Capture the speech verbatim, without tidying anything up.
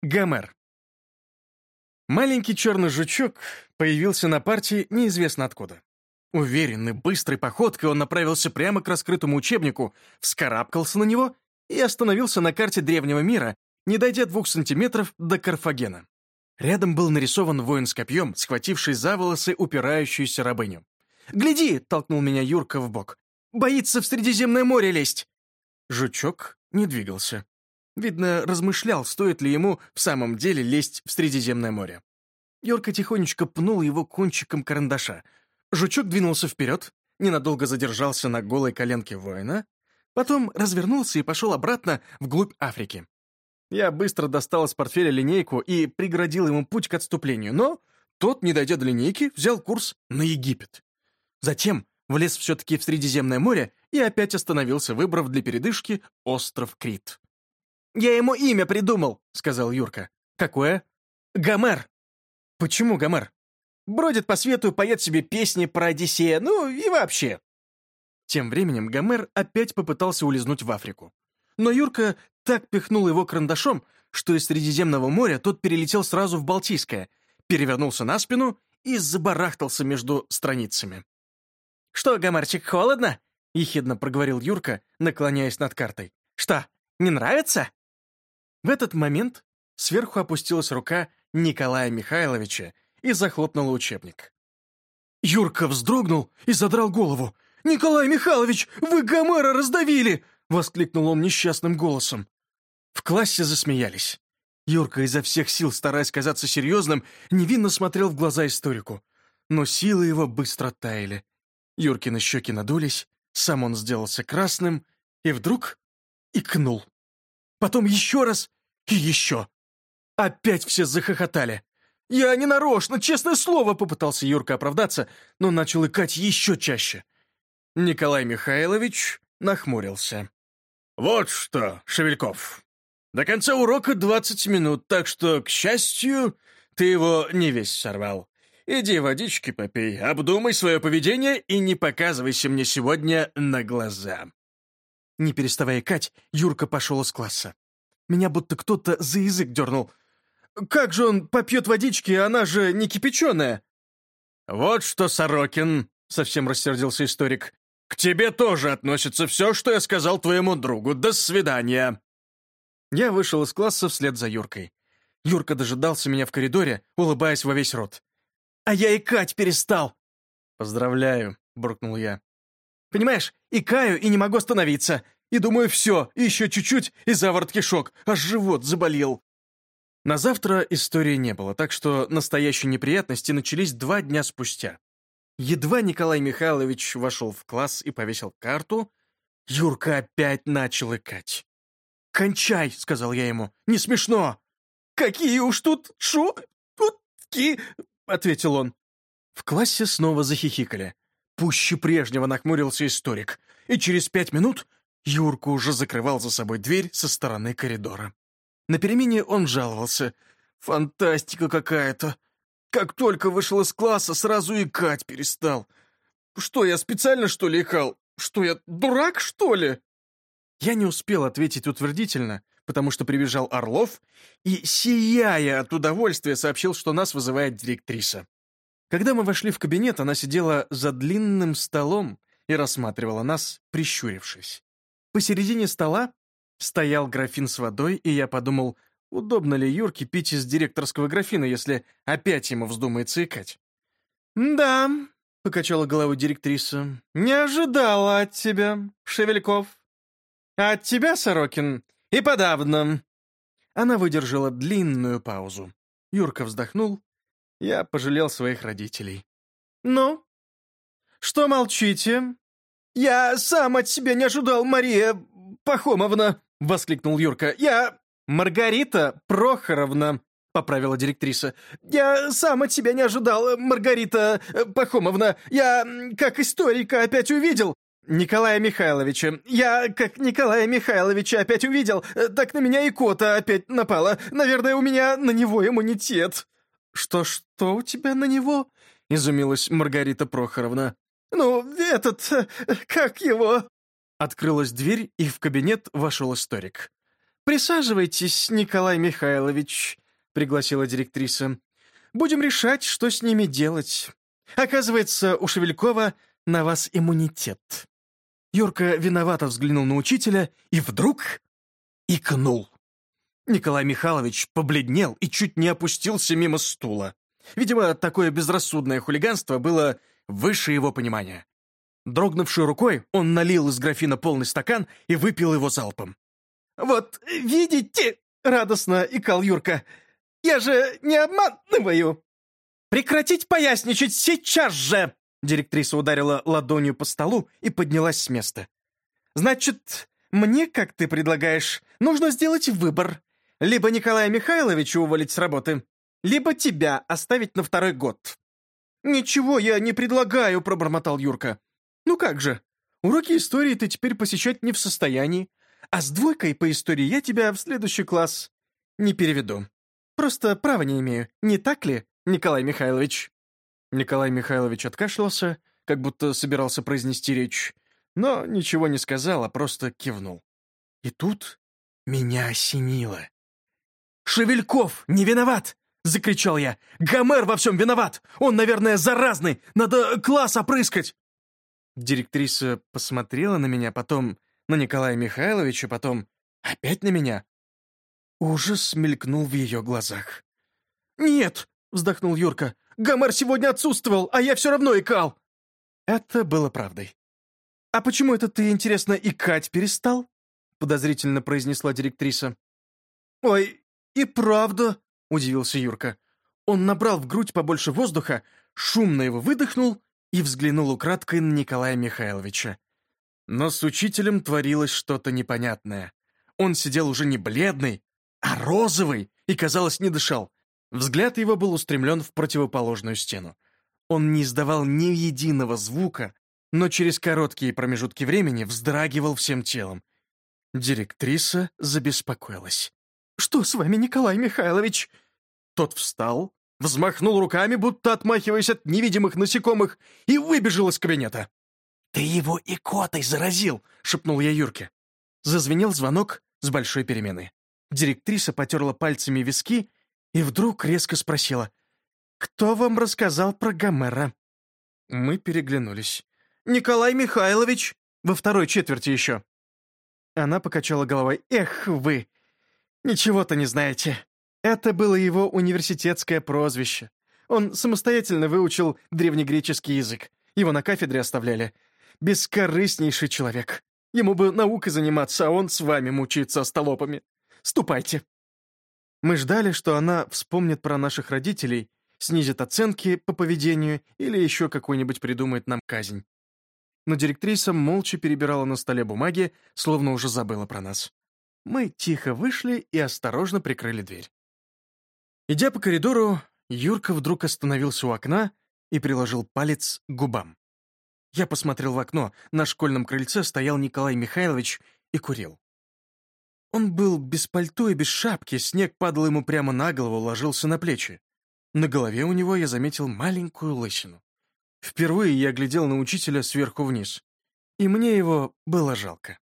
Гомер. Маленький черный жучок появился на парте неизвестно откуда. Уверенной, быстрой походкой он направился прямо к раскрытому учебнику, вскарабкался на него и остановился на карте древнего мира, не дойдя двух сантиметров до Карфагена. Рядом был нарисован воин с копьем, схвативший за волосы упирающуюся рабыню. «Гляди!» — толкнул меня Юрка в бок. «Боится в Средиземное море лезть!» Жучок не двигался. Видно, размышлял, стоит ли ему в самом деле лезть в Средиземное море. Юрка тихонечко пнул его кончиком карандаша. Жучок двинулся вперед, ненадолго задержался на голой коленке воина, потом развернулся и пошел обратно вглубь Африки. Я быстро достал из портфеля линейку и преградил ему путь к отступлению, но тот, не дойдя до линейки, взял курс на Египет. Затем влез все-таки в Средиземное море и опять остановился, выбрав для передышки остров Крит. «Я ему имя придумал», — сказал Юрка. «Какое?» «Гомер». «Почему Гомер?» «Бродит по свету, поет себе песни про Одиссея, ну и вообще». Тем временем Гомер опять попытался улизнуть в Африку. Но Юрка так пихнул его карандашом, что из Средиземного моря тот перелетел сразу в Балтийское, перевернулся на спину и забарахтался между страницами. «Что, Гомерчик, холодно?» — ехидно проговорил Юрка, наклоняясь над картой. «Что, не нравится?» В этот момент сверху опустилась рука Николая Михайловича и захлопнула учебник. Юрка вздрогнул и задрал голову. «Николай Михайлович, вы Гомера раздавили!» — воскликнул он несчастным голосом. В классе засмеялись. Юрка, изо всех сил стараясь казаться серьезным, невинно смотрел в глаза историку. Но силы его быстро таяли. Юркины щеки надулись, сам он сделался красным и вдруг икнул. Потом еще раз и еще. Опять все захохотали. «Я не нарочно, честное слово!» — попытался Юрка оправдаться, но начал икать еще чаще. Николай Михайлович нахмурился. «Вот что, Шевельков, до конца урока двадцать минут, так что, к счастью, ты его не весь сорвал. Иди водички попей, обдумай свое поведение и не показывайся мне сегодня на глаза». Не переставая икать, Юрка пошел из класса. Меня будто кто-то за язык дернул. «Как же он попьет водички, она же не кипяченая!» «Вот что, Сорокин!» — совсем рассердился историк. «К тебе тоже относится все, что я сказал твоему другу. До свидания!» Я вышел из класса вслед за Юркой. Юрка дожидался меня в коридоре, улыбаясь во весь рот. «А я икать перестал!» «Поздравляю!» — буркнул я. «Понимаешь, икаю и не могу остановиться. И думаю, все, еще чуть-чуть, и заворот кишок, аж живот заболел». На завтра истории не было, так что настоящие неприятности начались два дня спустя. Едва Николай Михайлович вошел в класс и повесил карту, Юрка опять начал икать. «Кончай!» — сказал я ему. «Не смешно!» «Какие уж тут шутки!» — ответил он. В классе снова захихикали. Пуще прежнего нахмурился историк, и через пять минут Юрка уже закрывал за собой дверь со стороны коридора. На перемене он жаловался. «Фантастика какая-то! Как только вышел из класса, сразу икать перестал. Что, я специально, что ли, икал? Что, я дурак, что ли?» Я не успел ответить утвердительно, потому что прибежал Орлов и, сияя от удовольствия, сообщил, что нас вызывает директриса. Когда мы вошли в кабинет, она сидела за длинным столом и рассматривала нас, прищурившись. Посередине стола стоял графин с водой, и я подумал, удобно ли Юрке пить из директорского графина, если опять ему вздумается икать. «Да», — покачала головой директриса, — «не ожидала от тебя, Шевельков. А от тебя, Сорокин, и подавно». Она выдержала длинную паузу. Юрка вздохнул. Я пожалел своих родителей. «Ну, что молчите?» «Я сам от себя не ожидал, Мария Пахомовна!» — воскликнул Юрка. «Я...» «Маргарита Прохоровна!» — поправила директриса. «Я сам от себя не ожидал, Маргарита Пахомовна! Я, как историка, опять увидел...» «Николая Михайловича. Я, как Николая Михайловича, опять увидел, так на меня икота опять напала. Наверное, у меня на него иммунитет». «Что-что у тебя на него?» — изумилась Маргарита Прохоровна. «Ну, этот... как его...» Открылась дверь, и в кабинет вошел историк. «Присаживайтесь, Николай Михайлович», — пригласила директриса. «Будем решать, что с ними делать. Оказывается, у Шевелькова на вас иммунитет». Юрка виновато взглянул на учителя и вдруг икнул. Николай Михайлович побледнел и чуть не опустился мимо стула. Видимо, такое безрассудное хулиганство было выше его понимания. Дрогнувшей рукой он налил из графина полный стакан и выпил его залпом. «Вот видите!» — радостно икал Юрка. «Я же не обманываю!» «Прекратить поясничать сейчас же!» Директриса ударила ладонью по столу и поднялась с места. «Значит, мне, как ты предлагаешь, нужно сделать выбор. Либо Николая Михайловича уволить с работы, либо тебя оставить на второй год». «Ничего я не предлагаю», — пробормотал Юрка. «Ну как же, уроки истории ты теперь посещать не в состоянии, а с двойкой по истории я тебя в следующий класс не переведу. Просто права не имею, не так ли, Николай Михайлович?» Николай Михайлович откашлялся, как будто собирался произнести речь, но ничего не сказал, а просто кивнул. И тут меня осенило. «Шевельков не виноват!» — закричал я. «Гомер во всем виноват! Он, наверное, заразный! Надо класс опрыскать!» Директриса посмотрела на меня, потом на Николая Михайловича, потом опять на меня. Ужас мелькнул в ее глазах. «Нет!» — вздохнул Юрка. «Гомер сегодня отсутствовал, а я все равно икал!» Это было правдой. «А почему это ты, интересно, икать перестал?» — подозрительно произнесла директриса. «Ой, и правда!» — удивился Юрка. Он набрал в грудь побольше воздуха, шумно его выдохнул и взглянул украдкой на Николая Михайловича. Но с учителем творилось что-то непонятное. Он сидел уже не бледный, а розовый, и, казалось, не дышал. Взгляд его был устремлен в противоположную стену. Он не издавал ни единого звука, но через короткие промежутки времени вздрагивал всем телом. Директриса забеспокоилась. «Что с вами, Николай Михайлович?» Тот встал, взмахнул руками, будто отмахиваясь от невидимых насекомых, и выбежал из кабинета. «Ты его икотой заразил!» — шепнул я Юрке. Зазвенел звонок с большой перемены. Директриса потерла пальцами виски и вдруг резко спросила: «Кто вам рассказал про Гомера?» Мы переглянулись. «Николай Михайлович! Во второй четверти еще!» Она покачала головой. «Эх вы! Ничего-то не знаете. Это было его университетское прозвище. Он самостоятельно выучил древнегреческий язык. Его на кафедре оставляли. Бескорыстнейший человек. Ему бы наукой заниматься, а он с вами мучается остолопами. Ступайте». Мы ждали, что она вспомнит про наших родителей, снизит оценки по поведению или еще какую-нибудь придумает нам казнь. Но директриса молча перебирала на столе бумаги, словно уже забыла про нас. Мы тихо вышли и осторожно прикрыли дверь. Идя по коридору, Юрка вдруг остановился у окна и приложил палец к губам. Я посмотрел в окно. На школьном крыльце стоял Николай Михайлович и курил. Он был без пальто и без шапки, снег падал ему прямо на голову, ложился на плечи. На голове у него я заметил маленькую лысину. Впервые я глядел на учителя сверху вниз, и мне его было жалко.